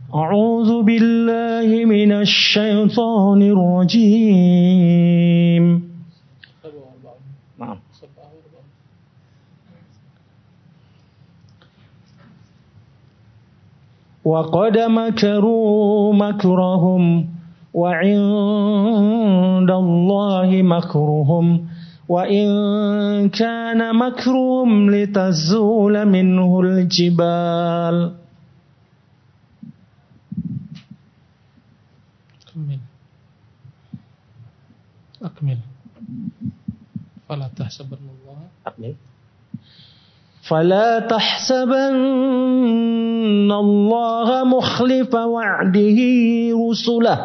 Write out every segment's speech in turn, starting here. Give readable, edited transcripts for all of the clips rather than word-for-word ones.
أعوذ بالله من الشيطان الرجيم. نعم. وقد مكروا مكرهم وعند الله مكرهم وإن كان مكرهم لتزول منه الجبال. أكمل. فلا تحسبن الله. أكمل. فلا تحسبن الله مخلف وعده رسله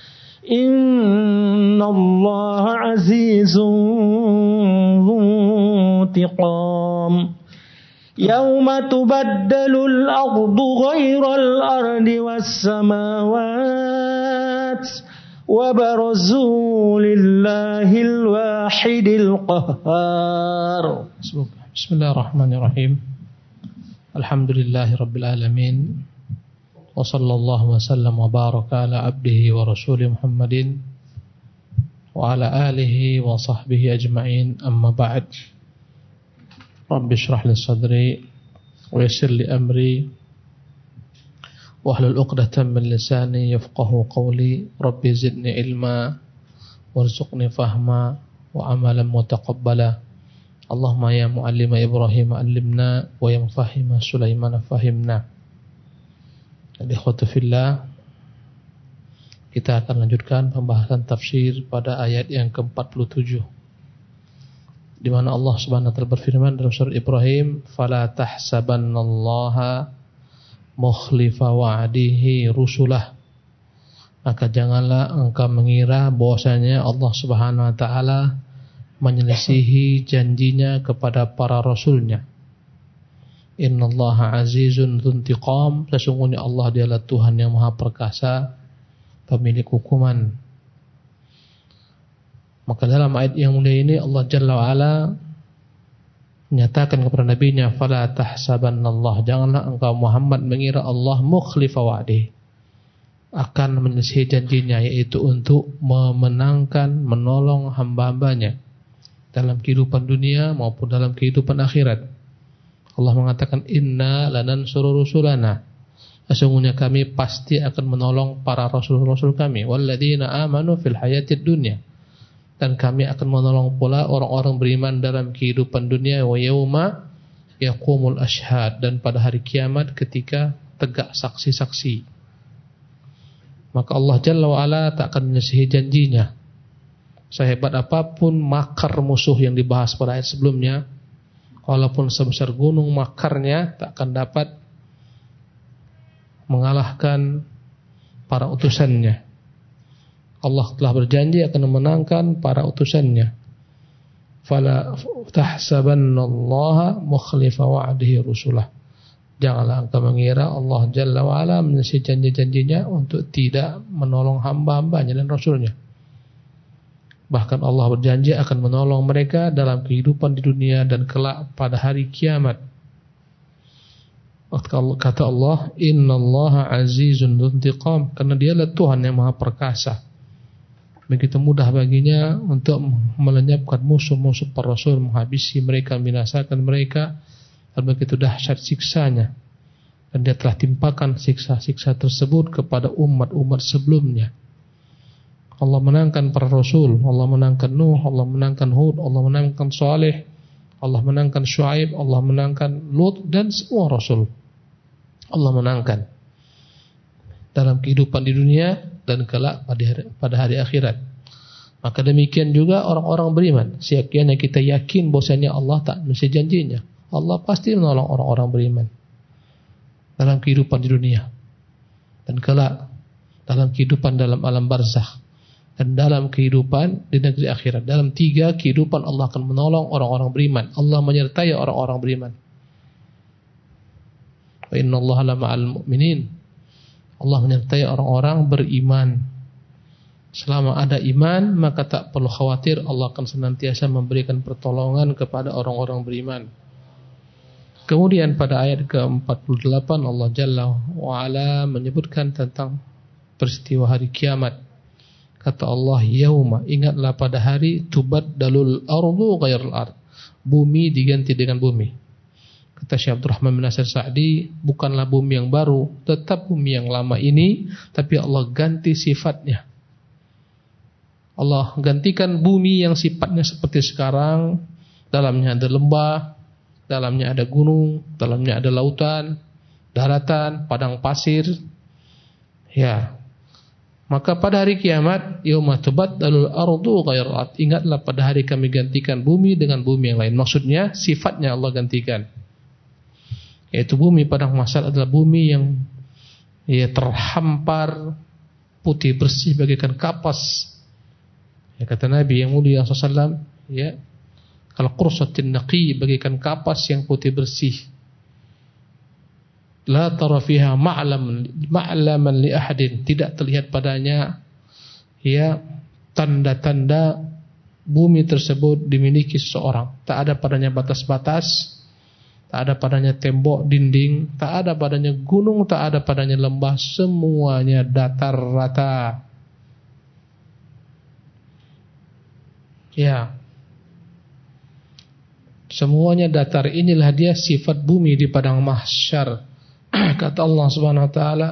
إن الله عزيز ذو انتقام. يوم تبدل الأرض غير الأرض والسماوات وبرزوا لله الواحد القهار. Bismillahirrahmanirrahim. Alhamdulillahi rabbil alamin. Wa sallallahu wa sallam wa baraka ala abdihi wa rasulih Muhammadin wa ala alihi wa sahbihi ajma'in. Amma ba'd. Rabbi shrah li sadri wa yassir li amri wa hlul 'uqdatam min lisani yafqahu qawli. Rabbi zidni ilma warzuqni fahma wa amalan mutaqabbala. Allahumma ya muallima Ibrahim allimna wa ya mufahima Sulaiman fahimna. Ikhwatu fillah, kita akan lanjutkan pembahasan tafsir pada ayat yang ke-47, di mana Allah Subhanahu wa taala berfirman dalam surah Ibrahim, "Fala tahsabannallaha mukhlifa wa'dihi rusulah." Maka janganlah engkau mengira bahwasanya Allah Subhanahu wa taala menyelisihi janjinya kepada para rasulnya. Innallaha azizun dzuntiqam. Sesungguhnya Allah dialah Tuhan yang maha perkasa, pemilik hukuman. Maka dalam ayat yang mulia ini Allah Jalla wa'ala menyatakan kepada nabinya, fala tahsabannallah, janganlah engkau Muhammad mengira Allah mukhlifa wa'di, akan menyelisihi janjinya, yaitu untuk memenangkan, menolong hamba-hambanya dalam kehidupan dunia maupun dalam kehidupan akhirat. Allah mengatakan, inna lanansuru rusulana, sesungguhnya kami pasti akan menolong para rasul-rasul kami, walladzina amanu fil hayatid dunya, dan kami akan menolong pula orang-orang beriman dalam kehidupan dunia, wa yauma yaqumul ashhad, dan pada hari kiamat ketika tegak saksi-saksi. Maka Allah Jalla wa'ala tak akan menyelisihi janjinya. Sehebat apapun makar musuh yang dibahas pada ayat sebelumnya, walaupun sebesar gunung makarnya, tak akan dapat mengalahkan para utusannya. Allah telah berjanji akan memenangkan para utusannya. Fala tahsabannallaha mukhlifa wa'dihi rusulah. Janganlah engkau mengira Allah Jalla wa'ala menyelisihi janji-janjinya untuk tidak menolong hamba-hambanya dan rasulnya. Bahkan Allah berjanji akan menolong mereka dalam kehidupan di dunia dan kelak pada hari kiamat. Kata Allah, innallaha azizun dzuntiqam, karena dialah Tuhan yang maha perkasa. Begitu mudah baginya untuk melenyapkan musuh-musuh para rasul, menghabisi mereka, membinasakan mereka, dan begitu dahsyat siksanya. Dan dia telah timpakan siksa-siksa tersebut kepada umat-umat sebelumnya. Allah menangkan para rasul, Allah menangkan Nuh, Allah menangkan Hud, Allah menangkan Saleh, Allah menangkan Syuaib, Allah menangkan Lut, dan semua rasul Allah menangkan dalam kehidupan di dunia dan kelak pada hari akhirat. Maka demikian juga orang-orang beriman. Sekian kita yakin bahwasanya Allah tak mesti janjinya. Allah pasti menolong orang-orang beriman dalam kehidupan di dunia dan kelak dalam kehidupan dalam alam barzakh dan dalam kehidupan di negeri akhirat. Dalam 3 kehidupan Allah akan menolong orang-orang beriman. Allah menyertai orang-orang beriman. Wa innallaha lama'al mu'minin. Allah menyertai orang-orang beriman. Selama ada iman, maka tak perlu khawatir, Allah akan senantiasa memberikan pertolongan kepada orang-orang beriman. Kemudian pada ayat ke-48 Allah Jalla wa'ala menyebutkan tentang peristiwa hari kiamat. Kata Allah, yauma, ingatlah pada hari tubaddalul ardu ghairal ard, bumi diganti dengan bumi. Kata Syekh Abdurrahman bin Nasir Sa'di, bukanlah bumi yang baru, tetap bumi yang lama ini, tapi Allah ganti sifatnya. Allah gantikan bumi yang sifatnya seperti sekarang, dalamnya ada lembah, dalamnya ada gunung, dalamnya ada lautan, daratan, padang pasir. Ya. Maka pada hari kiamat, yauma tubaddalul ardu ghairal ard, ingatlah pada hari kami gantikan bumi dengan bumi yang lain. Maksudnya sifatnya Allah gantikan. Yaitu bumi padang mahsyar adalah bumi yang terhampar, putih bersih bagaikan kapas. Ya, kata Nabi yang mulia SAW, ya, kalau qursatin naqi, bagaikan kapas yang putih bersih. La tara fiha ma'laman li ahadin, tidak terlihat padanya ya tanda-tanda bumi tersebut dimiliki seseorang. Tak ada padanya batas-batas, tak ada padanya tembok, dinding, tak ada padanya gunung, tak ada padanya lembah, semuanya datar rata. Ya. Semuanya datar. Inilah dia sifat bumi di padang mahsyar. Kata Allah Subhanahu wa taala,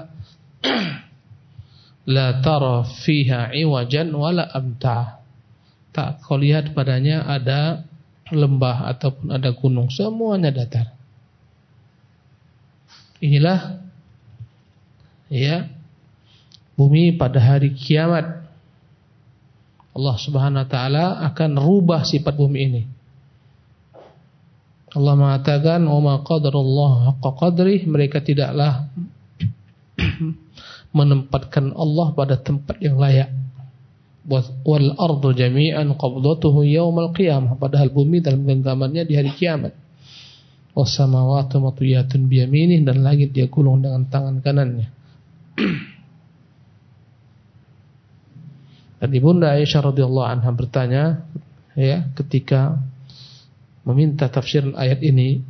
la tara fiha iwajan wala amta. Tak kau lihat padanya ada lembah ataupun ada gunung, semuanya datar. Inilah ya bumi pada hari kiamat. Allah Subhanahu wa taala akan rubah sifat bumi ini. Allah mengatakan, "Wa ma qadarullah haqqa qadrih," mereka tidaklah menempatkan Allah pada tempat yang layak. Wal ardu jami'an qabdatuhu yaumal qiyamah, padahal bumi dalam genggamannya di hari kiamat. Was samawati matwiyatun bi yaminih, dan langit dia gulung dengan tangan kanannya. Dan Ibunda Aisyah radhiyallahu anha bertanya, ya, ketika meminta tafsiran ayat ini,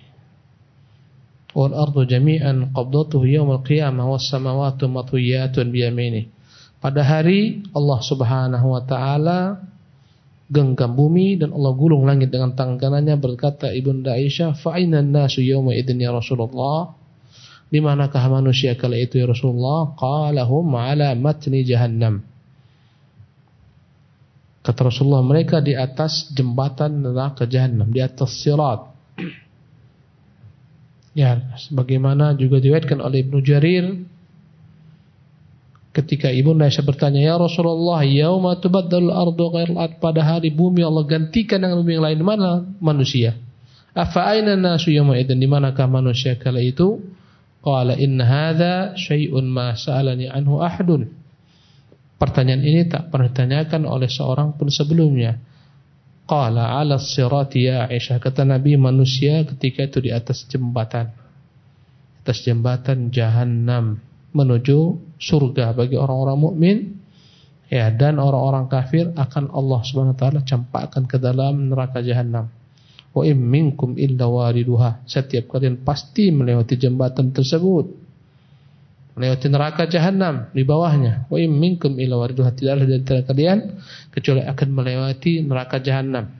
wal ardu jami'an qabdatuhu yaumal qiyamah was samawati matwiyatun bi yaminih. Pada hari Allah Subhanahu wa taala genggam bumi dan Allah gulung langit dengan tangan kanannya. Berkata Ibunda Aisyah, fa ainan nasu yauma idzin ya Rasulullah, di manakah manusia kala itu ya Rasulullah? Qala hum ala matni jahannam. Kata Rasulullah, mereka di atas jembatan neraka Jahannam, di atas sirat. Ya, sebagaimana juga diriwayatkan oleh Ibnu Jarir, ketika Ibunda Aisyah bertanya, ya Rasulullah, yauma tubaddalul ardu ghairal ard, pada hari bumi Allah gantikan dengan bumi yang lain, mana manusia? Afa aina nasu yauma idzin, di manakah manusia kala itu? Qala in hadza syai'un ma sa'alani anhu ahadun. Pertanyaan ini tak pernah ditanyakan oleh seorang pun sebelumnya. Qala 'ala sirati ya Aisyah, kata Nabi, manusia ketika itu di atas jembatan. Atas jembatan Jahannam menuju surga bagi orang-orang mukmin, ya, dan orang-orang kafir akan Allah Subhanahu wa taala campakkan ke dalam neraka Jahannam. Wa in minkum illa wariduha, setiap kalian pasti melewati jembatan tersebut, melewati neraka Jahannam di bawahnya. Wa in minkum illa wariduha, tidaklah dari antara kalian kecuali akan melewati neraka Jahannam.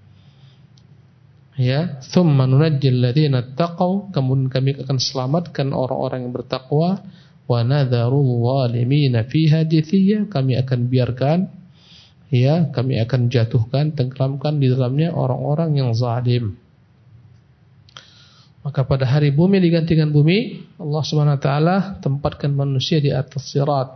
Ya, thumma nunajjil ladzina taqaw, kemudian kami akan selamatkan orang-orang yang bertakwa. Wa nadharul zalimina fiha jithiya, kami akan biarkan, ya, kami akan jatuhkan, tenggelamkan di dalamnya orang-orang yang zalim. Maka pada hari bumi digantikan bumi, Allah Subhanahu wa taala tempatkan manusia di atas sirat.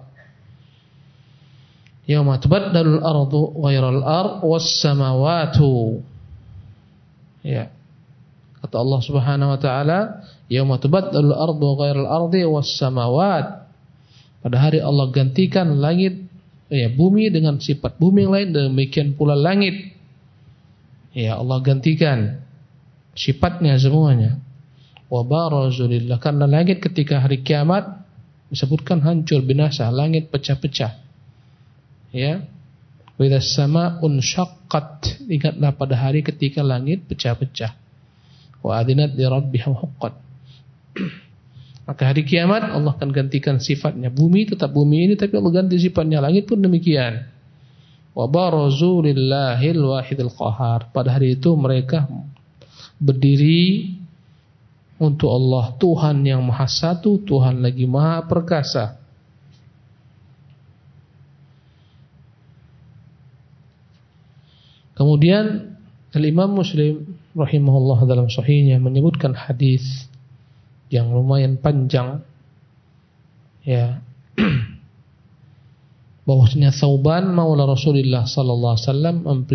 Yauma tubaddalul ardu ghairal ard was samawati. Ya. Kata Allah Subhanahu wa taala, yauma tubaddalul ardu ghairal ardi was samawat. Pada hari Allah gantikan langit, ya, bumi dengan sifat bumi yang lain, demikian pula langit. Ya, Allah gantikan sifatnya semuanya. Wa barazu lillah, karena langit ketika hari kiamat disebutkan hancur binasa, langit pecah-pecah. Ya. Wa idzas samaa'un syaqqat, ingatlah pada hari ketika langit pecah-pecah. wa adinat li rabbiha huqqat. Maka hari kiamat Allah akan gantikan sifatnya. Bumi tetap bumi ini, tapi Allah ganti sifatnya. Langit pun demikian. Wa barazu lillahil wahidil qahar. Pada hari itu mereka berdiri untuk Allah, Tuhan yang maha satu, Tuhan lagi maha perkasa. Kemudian Al-Imam Muslim rahimahullah dalam sahihnya menyebutkan hadis yang lumayan panjang, ya, bahwasanya Thauban maula Rasulullah sallallahu alaihi wasallam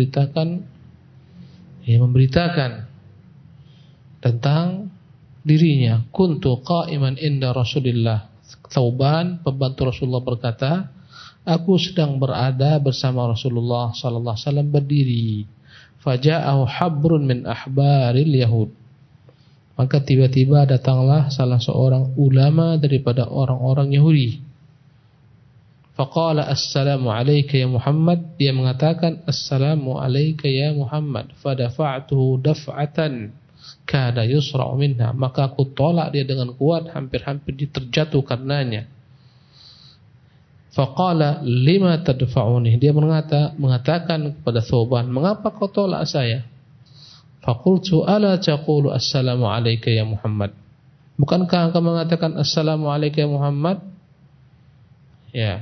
memberitakan tentang dirinya, kuntu qa'iman inda Rasulillah. Thauban pembantu Rasulullah berkata, aku sedang berada bersama Rasulullah sallallahu alaihi wasallam berdiri. Faja'ahu habrun min ahbaril yahud. Maka tiba-tiba datanglah salah seorang ulama daripada orang-orang Yahudi. Faqala assalamu alayka ya Muhammad. Dia mengatakan assalamu alayka ya Muhammad. Fadafa'tuhu daf'atan kada yusra'u minha. Maka aku tolak dia dengan kuat, hampir-hampir terjatuh karenanya. Faqala lima tadfa'uni. Dia mengatakan kepada Thauban, mengapa kau tolak saya? Faqultu ala taqulu assalamu alayka ya Muhammad. Bukankah engkau mengatakan assalamu alayka ya Muhammad? Ya.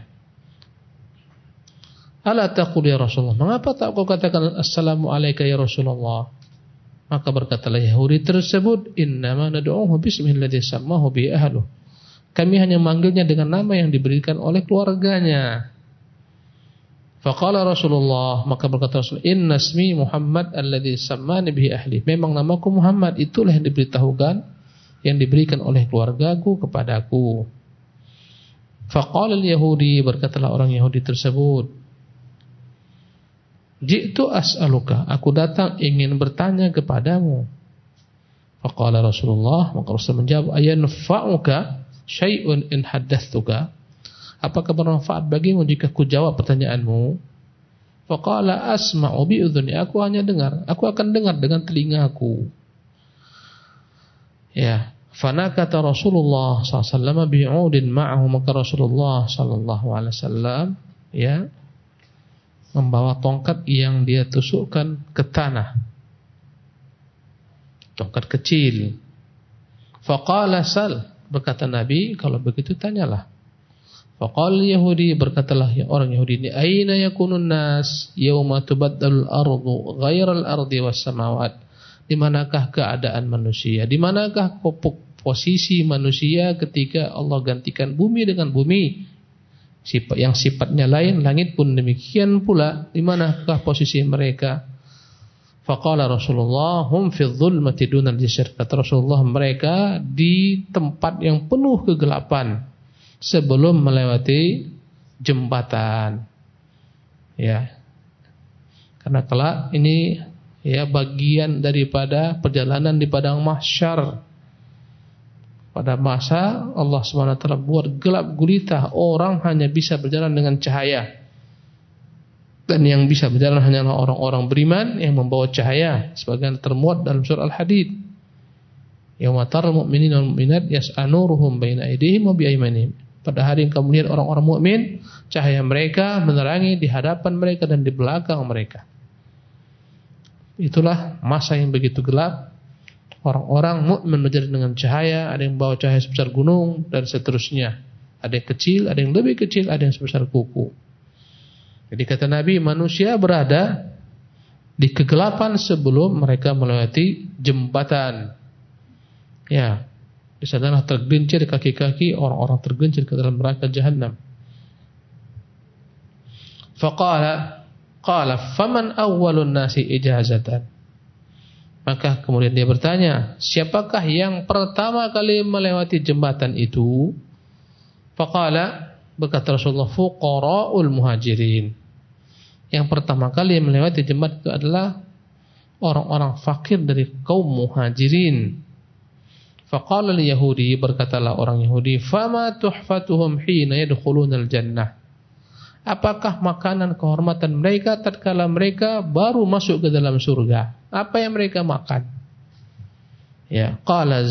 Ala taqulu ya Rasulullah. Mengapa tak kau katakan assalamu alayka ya Rasulullah? Maka berkatalah Yahudi tersebut, innama nad'uhu bismihi alladhi sammahu bi ahluh. Kami hanya manggilnya dengan nama yang diberikan oleh keluarganya. Faqala Rasulullah, maka berkata Rasul, inna ismi Muhammad alladhi sammani bihi ahli. Memang namaku Muhammad, itulah yang diberitahukan, yang diberikan oleh keluargaku kepadaku. Faqala al-Yahudi, berkatalah orang Yahudi tersebut, ji'tu as'aluka, aku datang ingin bertanya kepadamu. Faqala Rasulullah, maka Rasul menjawab, ayanfa'uka syai'un in haddathtuka. Apakah bermanfaat bagimu jika ku jawab pertanyaanmu? Faqala asma'u bi udhuni, aku hanya dengar, aku akan dengar dengan telingaku. Ya, fanakata Rasulullah sallallahu alaihi wasallam bi'udin ma'ahu. Maka Rasulullah sallallahu alaihi wasallam ya membawa tongkat yang dia tusukkan ke tanah, tongkat kecil. Faqala sal, berkata Nabi, kalau begitu tanyalah. Faqala Yahudi, berkatalah orang Yahudi ini, aina yakunun nas yauma tubaddalul ardu ghairal ardi was samawat. Di manakah keadaan manusia? Di manakah posisi manusia ketika Allah gantikan bumi dengan bumi? Yang sifatnya lain, langit pun demikian pula. Di manakah posisi mereka? Faqala Rasulullah hum fi dhulmati dunal jisr. Kata Rasulullah, mereka di tempat yang penuh kegelapan sebelum melewati jembatan. Ya. Karena kelak ini ya bagian daripada perjalanan di padang mahsyar. Pada masa Allah SWT buat gelap gulita, orang hanya bisa berjalan dengan cahaya. Dan yang bisa berjalan hanyalah orang-orang beriman yang membawa cahaya, sebagaimana termuat dalam surah Al-Hadid. Yauma taral mu'minina wal mu'minat yas'a nuruhum baina aydihim wa bi aymanihim. Pada hari engkau melihat orang-orang mukmin, cahaya mereka menerangi di hadapan mereka dan di belakang mereka. Itulah masa yang begitu gelap. Orang-orang mukmin menjadi dengan cahaya, ada yang bawa cahaya sebesar gunung dan seterusnya. Ada yang kecil, ada yang lebih kecil, ada yang sebesar kuku. Jadi kata Nabi, manusia berada di kegelapan sebelum mereka melewati jembatan. Ya, di sanalah tergelincir kaki-kaki orang-orang tergelincir ke dalam neraka Jahannam. Faqala faman awwalun nasi ijazatan. Maka kemudian dia bertanya, siapakah yang pertama kali melewati jembatan itu? Faqala, berkata Rasulullah, fuqara'ul muhajirin. Yang pertama kali melewati jembatan itu adalah orang-orang fakir dari kaum muhajirin. Faqala al-Yahudi, berkatalah orang Yahudi, fama tuhfatuhum hina yadkhulunal jannah. Apakah makanan kehormatan mereka tatkala mereka baru masuk ke dalam surga? Apa yang mereka makan? Ya, qala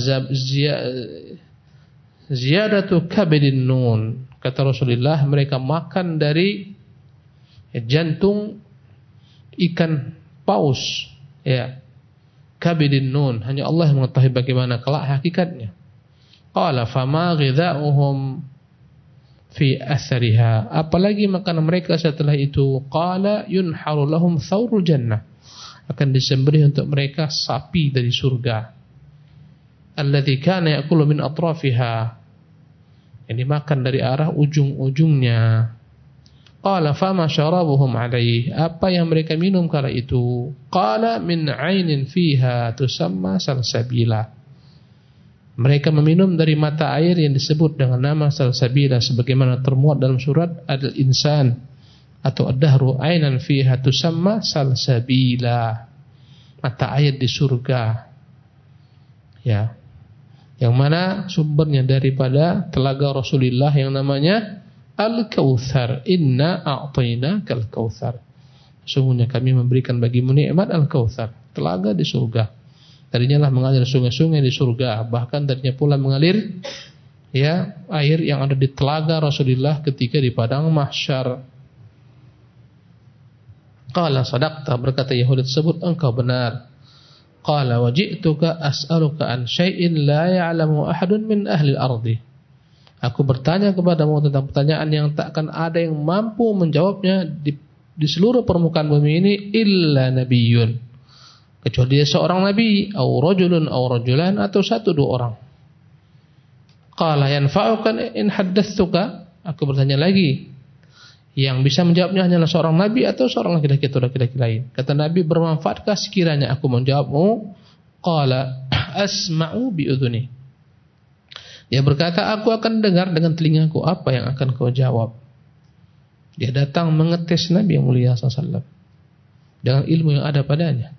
ziyadatu kabidin nun. Kata Rasulullah, mereka makan dari jantung ikan paus. Ya. Kabidin nun, hanya Allah yang mengetahui bagaimana kelak hakikatnya. Qala fama ghidha'uhum fi athariha. Apalagi makanan mereka setelah itu? Qala yunharu lahum thawrul jannah. Akan disembelih untuk mereka sapi dari surga. Alladzi kana ya'kulu min atrafiha. Yang dimakan dari arah ujung-ujungnya. Qala fama syarabuhum alaih. Apa yang mereka minum kala itu? Qala min ainin fiha tusamma salsabila. Mereka meminum dari mata air yang disebut dengan nama salsabila, sebagaimana termuat dalam surat Al-Insan atau Ad-Dahru, ainan fiha tusamma salsabila. Mata air di surga. Ya. Yang mana sumbernya daripada telaga Rasulullah yang namanya Al-Kautsar. Inna a'tainakal kautsar. Sesungguhnya kami memberikan bagimu nikmat Al-Kautsar, telaga di surga. Darinya lah mengalir sungai-sungai di surga. Bahkan darinya pula mengalir ya air yang ada di telaga Rasulullah ketika di padang mahsyar. Qala sadaqta, berkata Yahudi tersebut, engkau benar. Qala waji'tuka as'aluka an syai'in la ya'lamu ahadun min ahli al-ardi. Aku bertanya kepadamu tentang pertanyaan yang takkan ada yang mampu menjawabnya di seluruh permukaan bumi ini illa nabiyyun, kecuali dia seorang nabi, au rajulun au rajulan, atau satu dua orang. Qala yanfa'uka in haddatsuka. Aku bertanya lagi, yang bisa menjawabnya hanyalah seorang nabi atau seorang laki-laki atau laki-laki lain. Kata Nabi, bermanfaatkah sekiranya aku menjawabmu? Qala asma'u bi udhuni. Dia berkata, aku akan dengar dengan telingaku apa yang akan kau jawab. Dia datang mengetes Nabi yang mulia SAW dengan ilmu yang ada padanya.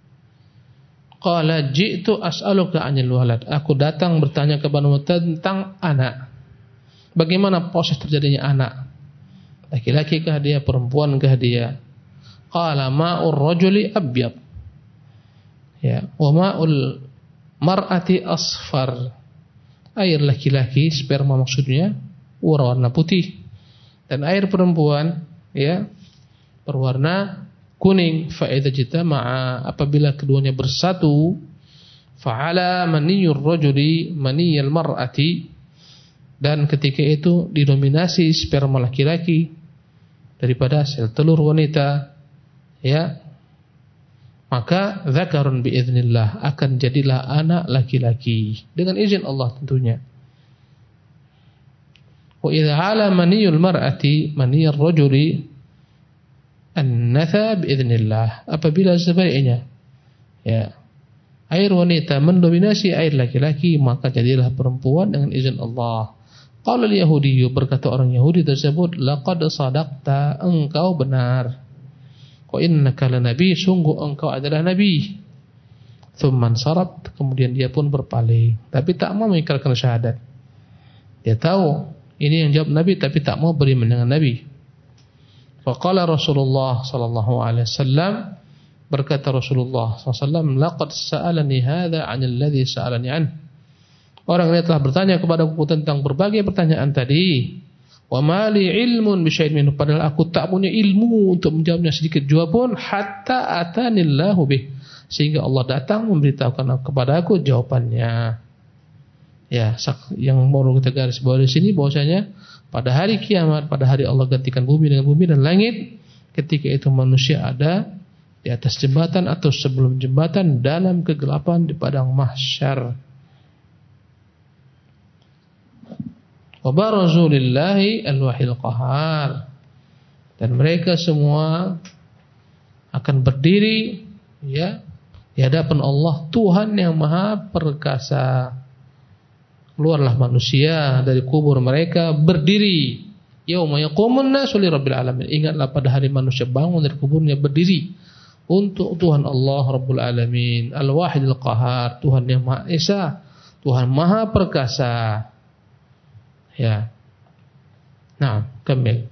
Qala ji'tu as'aluka 'anil walad. Aku datang bertanya kepadamu tentang anak. Bagaimana proses terjadinya anak? Laki-laki kah dia, perempuan kah dia? Qala ma'ur rajuli abyad. Ya, wa ma'ul mar'ati asfar. Air laki-laki, sperma maksudnya, berwarna putih. Dan air perempuan ya berwarna kuning. Fa idza jitama'a, apabila keduanya bersatu, fa'ala maniyyur rajuli maniyyal mar'ati, dan ketika itu didominasi sperma laki-laki daripada sel telur wanita, ya, maka dzakarun biiznillah, akan jadilah anak laki-laki dengan izin Allah tentunya. Wa idza ala maniyul mar'ati maniyur rajuli annatha biiznillah, apabila sebaliknya ya air wanita mendominasi air laki-laki, maka jadilah perempuan dengan izin Allah. Qala al-yahudi, berkata orang Yahudi tersebut, laqad sadaqta, engkau benar. Wa innaka lanabi, sungguh engkau adalah nabi. Tsumman sarabt, kemudian dia pun berpaling, tapi tak mau mengikrarkan syahadat. Dia tahu ini yang jawab nabi, tapi tak mau beriman dengan nabi. Faqala Rasulullah sallallahu alaihi wasallam, berkata Rasulullah sallallahu alaihi wasallam, laqad sa'alani hadza 'anil ladzi sa'alani an. Orang ini telah bertanya kepadaku tentang berbagai pertanyaan tadi. Wa mali ilmun bisyai'in minhu, padahal aku tak punya ilmu untuk menjawabnya sedikit jua pun, hatta atanillahu bih, sehingga Allah datang memberitahukan kepada aku jawabannya. Ya, yang mau kita garis bawahi di sini bahwasanya pada hari kiamat, pada hari Allah gantikan bumi dengan bumi dan langit, ketika itu manusia ada di atas jembatan atau sebelum jembatan dalam kegelapan di padang mahsyar. Wa barazu lillahi al-wahil qahar, dan mereka semua akan berdiri ya di hadapan Allah, Tuhan yang maha perkasa. Keluarlah manusia dari kubur mereka berdiri. Yauma yaqumun nasu lirabbil alamin. Ingatlah pada hari manusia bangun dari kuburnya berdiri untuk Tuhan Allah Rabbul Alamin, Al-Wahidul Qahar, Tuhan yang Maha Esa, Tuhan Maha Perkasa. Ya. Nah, kamil.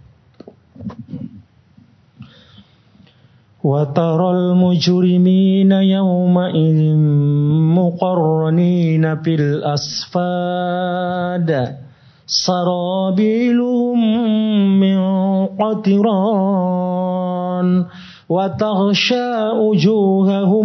Wa taral mujrimina yawma idzin مقرنين في الأصفاد سرابيلهم من قطران وتغشى وجوههم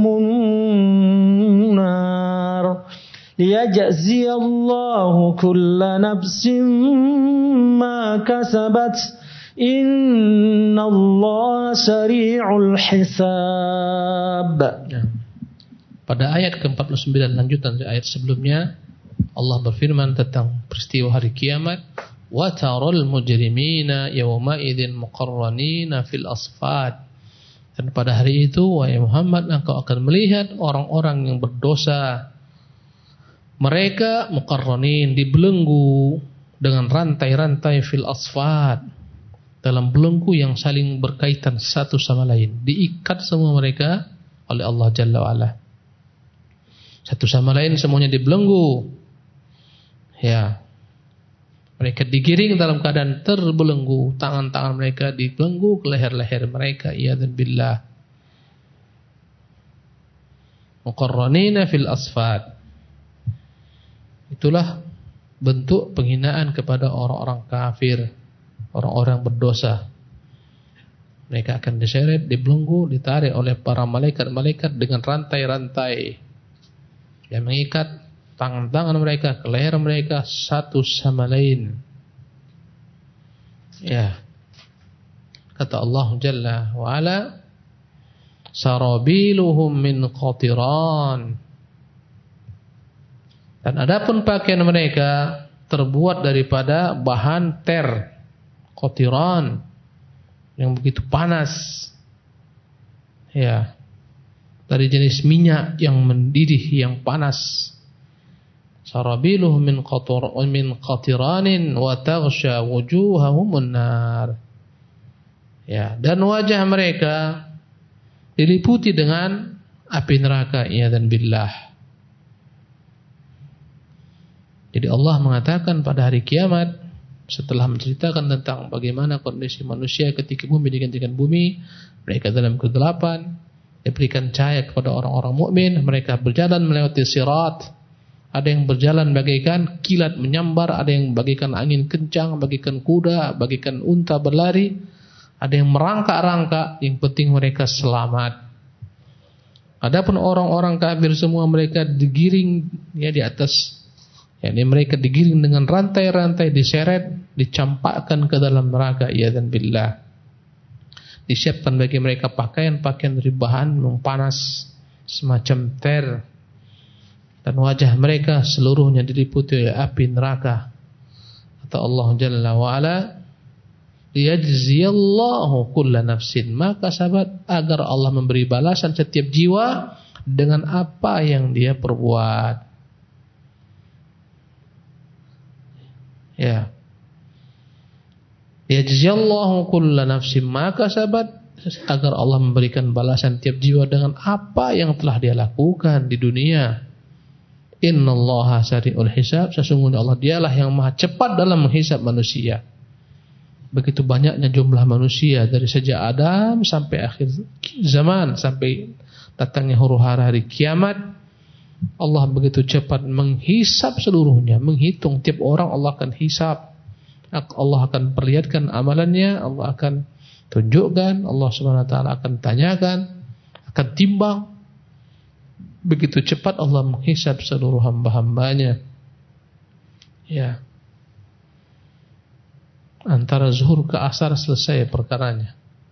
النار ليجزي الله كل نفس ما كسبت إن الله سريع الحساب. Pada ayat ke-49 lanjutan dari ayat sebelumnya, Allah berfirman tentang peristiwa hari kiamat, wa taral mujrimina yawma idzin muqarranina fil asfad. Dan pada hari itu, wahai Muhammad, engkau akan melihat orang-orang yang berdosa, mereka muqarranin, dibelenggu dengan rantai-rantai fil asfad, dalam belenggu yang saling berkaitan satu sama lain, diikat semua mereka oleh Allah Jalla wa'ala. Satu sama lain semuanya dibelenggu. Ya. Mereka digiring dalam keadaan terbelenggu, tangan-tangan mereka dibelenggu ke leher-leher mereka, iyadzan billah. Muqarranina fil asfad. Itulah bentuk penghinaan kepada orang-orang kafir, orang-orang berdosa. Mereka akan diseret, dibelenggu, ditarik oleh para malaikat-malaikat dengan rantai-rantai yang mengikat tangan-tangan mereka ke leher mereka satu sama lain. Ya. Kata Allah Jalla wa Ala, sarabiluhum min qatiran. Dan adapun pakaian mereka terbuat daripada bahan ter, qatiran, yang begitu panas. Ya. Dari jenis minyak yang mendidih, yang panas. Sarabiluhum min qatiranin wa taghsha wujuhahumun nar. Ya, dan wajah mereka diliputi dengan api neraka, iyadzan billah. Jadi Allah mengatakan pada hari kiamat, setelah menceritakan tentang bagaimana kondisi manusia ketika bumi digantikan bumi, mereka dalam kegelapan, diberikan cahaya kepada orang-orang mukmin, mereka berjalan melewati sirat. Ada yang berjalan bagaikan kilat menyambar, ada yang bagaikan angin kencang, bagaikan kuda, bagaikan unta berlari, ada yang merangkak-rangkak, yang penting mereka selamat. Adapun orang-orang kafir semua mereka digiring ya di atas, yakni mereka digiring dengan rantai-rantai, diseret, dicampakkan ke dalam neraka, iyadzan billah. Disiapkan bagi mereka pakaian-pakaian dari bahan yang panas semacam ter, dan wajah mereka seluruhnya diliputi oleh api neraka. Kata Allah Jalla wa Ala, liyajziyallahu kulla nafsin ma kasabat, agar Allah memberi balasan setiap jiwa dengan apa yang dia perbuat. Ya. Yajziyallahu kulla nafsin ma kasabat, agar Allah memberikan balasan tiap jiwa dengan apa yang telah dia lakukan di dunia. Innallaha sari'ul hisab, sesungguhnya Allah dialah yang maha cepat dalam menghisab manusia. Begitu banyaknya jumlah manusia dari sejak Adam sampai akhir zaman, sampai datangnya huru-hara hari kiamat, Allah begitu cepat menghisab seluruhnya, menghitung tiap orang Allah akan hisab. Allah akan perlihatkan amalannya, Allah akan tunjukkan, Allah Subhanahu wa taala akan tanyakan, akan timbang. Begitu cepat Allah menghisab seluruh hamba-hambanya. Ya. Antara zuhur ke asar selesai perkaranya.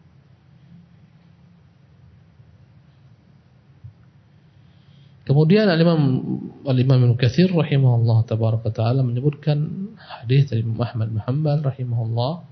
Kemudian Al-Imam Ibnu Katsir rahimahullah tabaraka taala menyebutkan hadis dari Ahmad bin Hanbal rahimahullah,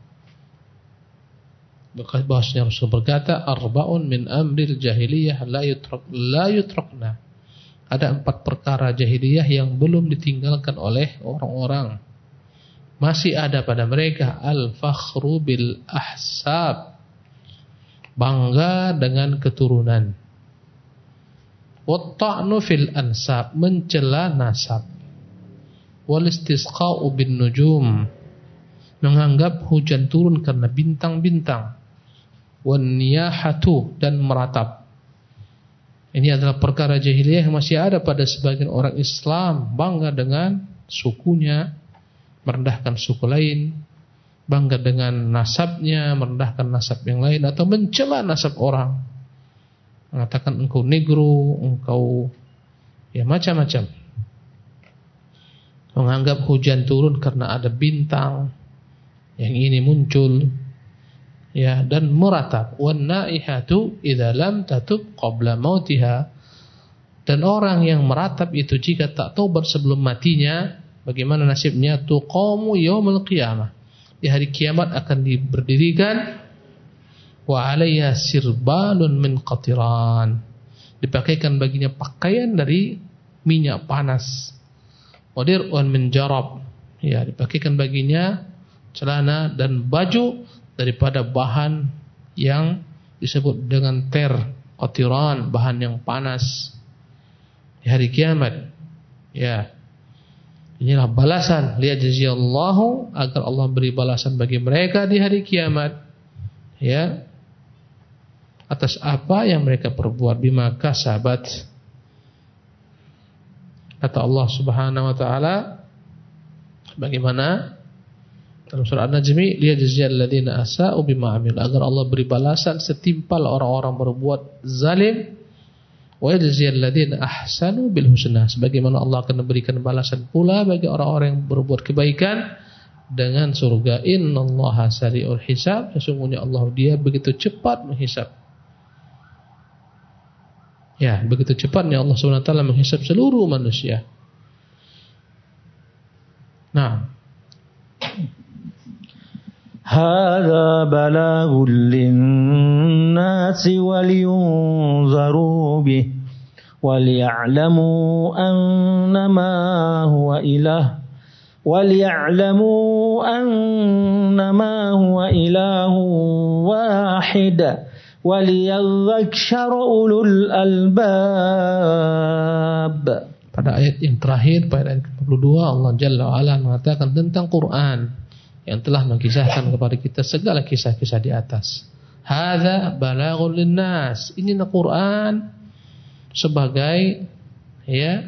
bahwasanya Rasul berkata, arba'un min amril jahiliyah la yutrakna. Ada 4 perkara jahiliyah yang belum ditinggalkan oleh orang-orang, masih ada pada mereka. Al-fakhru bil ahsab, bangga dengan keturunan. Wat-ta'nu fil ansab, mencela nasab. Wal istisqa'u bin nujum, menganggap hujan turun karena bintang-bintang. Wan niyahatu, dan meratap. Ini adalah perkara jahiliyah yang masih ada pada sebagian orang Islam, bangga dengan sukunya, merendahkan suku lain, bangga dengan nasabnya, merendahkan nasab yang lain, atau mencela nasab orang, mengatakan engkau negro, engkau ya macam-macam, menganggap hujan turun karena ada bintang yang ini muncul, ya, dan meratap. Wan naihatu idza lam tatub qabla mautiha. Dan orang yang meratap itu jika tak taubat sebelum matinya, bagaimana nasibnya? Tuqamu yaumul qiyamah. Di hari kiamat akan diberdirikan. Wa 'alaiha sirbalun min qatiran. Dipakaikan baginya pakaian dari minyak panas. Wa dir'un min jarab. Ya, dipakaikan baginya celana dan baju daripada bahan yang disebut dengan qatiran, bahan yang panas. Di hari kiamat, ya, inilah balasan, liyajziyallahu, agar Allah beri balasan bagi mereka di hari kiamat, ya, atas apa yang mereka perbuat, bima kasabat. Kata Allah Subhanahu wa taala bagaimana dalam surah An-Najmi, liyajziyal ladzina asa'u bima amil, agar Allah beri balasan setimpal orang-orang berbuat zalim. Wa yajziyal ladzina ahsanu bil husna, sebagaimana Allah akan memberikan balasan pula bagi orang-orang yang berbuat kebaikan dengan surga. Innallaha sari'ul hisab, sesungguhnya Allah dia begitu cepat menghisab. Ya, begitu cepatnya Allah Subhanahu wa taala menghisab seluruh manusia. Nah, hadza balaghul linnasi waliyunzaru bih waliya'lamu annama huwa ilahu wahid waliyadhakkaru ulul albab. Pada ayat yang terakhir, pada ayat 42, Allah Jalla wa'ala mengatakan tentang Quran yang telah mengisahkan kepada kita segala kisah-kisah di atas. Hadza balaghul linnas, inilah Quran sebagai, ya,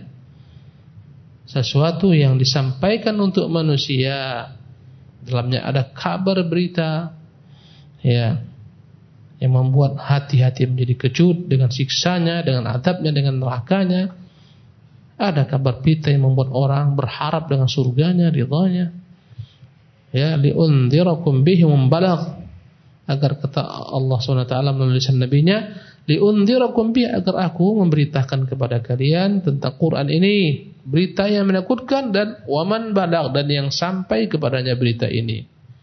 sesuatu yang disampaikan untuk manusia. Dalamnya ada kabar berita, ya, yang membuat hati-hati menjadi kecut dengan siksanya, dengan azabnya, dengan nerakanya. Ada kabar berita yang membuat orang berharap dengan surganya, ridhanya. Ya, li'undhirakum bihi membalagh, agar kata Allah SWT melalui lisan nabinya, li'undhirakum bihi, agar aku memberitakan kepada kalian tentang Quran ini, berita yang menakutkan, dan waman balagh, dan yang sampai kepadanya berita ini.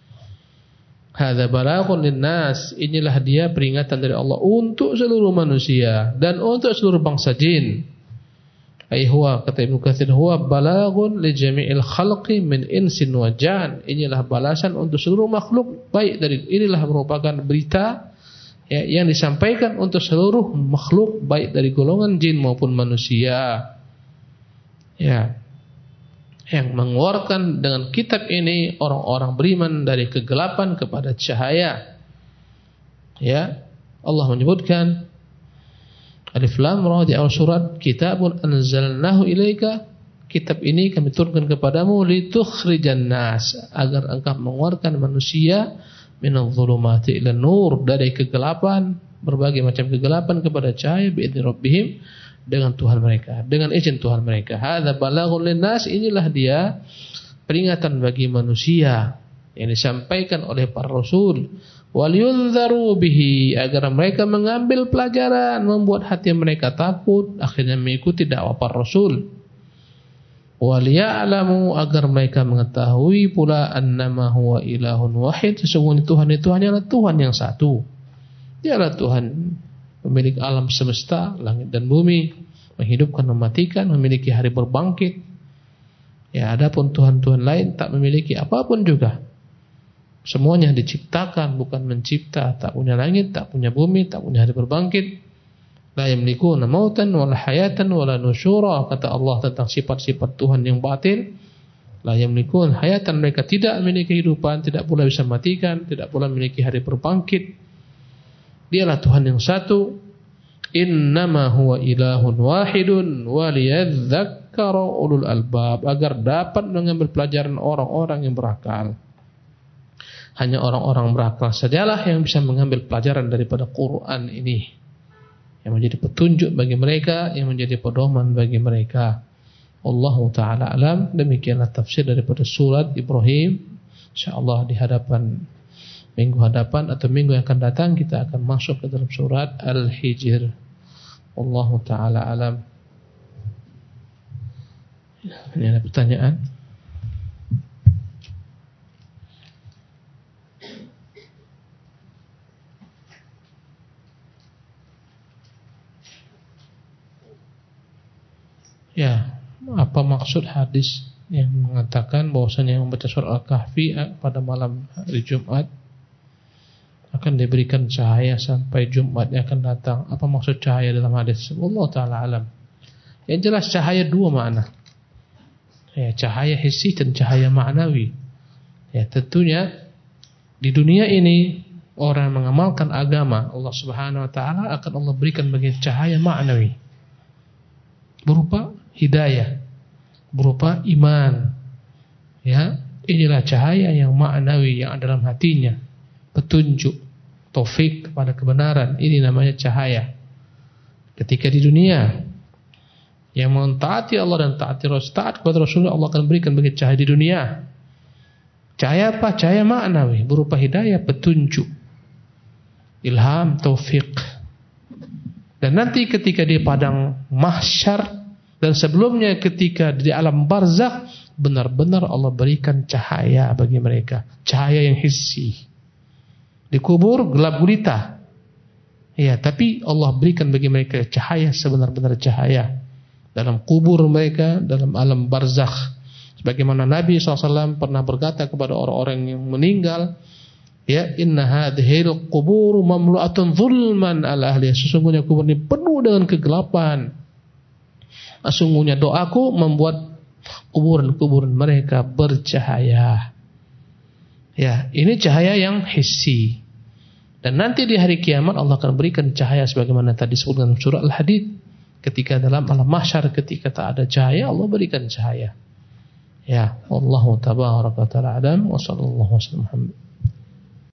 Hadza balaghun linnas, inilah dia peringatan dari Allah untuk seluruh manusia dan untuk seluruh bangsa jin. Ai huwa, kata Ibnu Katsir, huwa balaghun li jami'il khalqi min insin wa jan. Inilah balasan untuk seluruh makhluk, baik dari, inilah merupakan berita, ya, yang disampaikan untuk seluruh makhluk, baik dari golongan jin maupun manusia. Ya, yang mengeluarkan dengan kitab ini orang-orang beriman dari kegelapan kepada cahaya. Ya, Allah menyebutkan Alif Lam Ra di awal surat, kitabun anzalnahu ilaika, kitab ini kami turunkan kepadamu litukhrijan nas, agar engkau mengeluarkan manusia minadh dhulumati ilan nur, dari kegelapan, berbagai macam kegelapan, kepada cahaya, bi'idzni rabbihim, dengan Tuhan mereka, dengan izin Tuhan mereka. Hadza balaghun linnas, inilah dia peringatan bagi manusia yang disampaikan oleh para rasul. Waliyunzaru bihi, agar mereka mengambil pelajaran, membuat hati mereka takut, akhirnya mengikuti dakwah para rasul. Waliya'lamu, agar mereka mengetahui pula annama huwa ilahun wahid, sesungguhnya Tuhan itu hanyalah Tuhan yang satu. Dialah Tuhan pemilik alam semesta, langit dan bumi, menghidupkan, mematikan, memiliki hari berbangkit. Ya, adapun Tuhan-Tuhan lain tak memiliki apapun juga. Semuanya diciptakan, bukan mencipta. Tak punya langit, tak punya bumi, tak punya hari berbangkit. La yamlikuna mautan wala hayatan wala nusyura, kata Allah tentang sifat-sifat Tuhan yang batil. La yamlikun hayatan, mereka tidak memiliki kehidupan, tidak pula bisa matikan, tidak pula memiliki hari berbangkit. Dialah Tuhan yang satu. Innama huwa ilahun wahidun waliyadzakkara ulul albab, agar dapat mengambil pelajaran orang-orang yang berakal. Hanya orang-orang berakal sajalah yang bisa mengambil pelajaran daripada Quran ini, yang menjadi petunjuk bagi mereka, yang menjadi pedoman bagi mereka. Allahu ta'ala alam. Demikianlah tafsir daripada surat Ibrahim. InsyaAllah di hadapan minggu hadapan atau minggu yang akan datang kita akan masuk ke dalam surat Al-Hijr. Allahu ta'ala alam. Ini ada pertanyaan? Ya, apa maksud hadis yang mengatakan bahwasanya yang membaca surah Al-Kahfi pada malam hari Jumat akan diberikan cahaya sampai Jumatnya akan datang? Apa maksud cahaya dalam hadis? Allah ta'ala alam. Yang jelas cahaya dua makna. Ya, cahaya hissi dan cahaya ma'nawi. Ya, tentunya di dunia ini orang yang mengamalkan agama Allah Subhanahu wa taala akan Allah berikan bagi cahaya ma'nawi berupa hidayah, berupa iman. Ya, inilah cahaya yang ma'nawi yang ada dalam hatinya, petunjuk, taufik kepada kebenaran. Ini namanya cahaya. Ketika di dunia yang mentaati Allah dan taat kepada Rasulullah, Allah akan berikan bagi cahaya di dunia. Cahaya apa? Cahaya ma'nawi berupa hidayah, petunjuk, ilham, taufik. Dan nanti ketika di padang mahsyar dan sebelumnya ketika di alam barzakh, benar-benar Allah berikan cahaya bagi mereka, cahaya yang hissi. Di kubur gelap gulita, ya, tapi Allah berikan bagi mereka cahaya sebenar-benar cahaya dalam kubur mereka, dalam alam barzakh. Sebagaimana Nabi SAW pernah berkata kepada orang-orang yang meninggal, ya, inna hadhil qubur mamlu'atun zulman ala ahliha, sesungguhnya kubur ini penuh dengan kegelapan. Sesungguhnya doaku membuat kuburan-kuburan mereka bercahaya. Ya, ini cahaya yang hissi. Dan nanti di hari kiamat Allah akan berikan cahaya sebagaimana tadi disebut dalam surah Al-Hadid. Ketika dalam alam mahsyar, ketika tak ada cahaya, Allah berikan cahaya. Ya, wallahu tabaraka wa ta'ala adam wa sallallahu alaihi wasallam.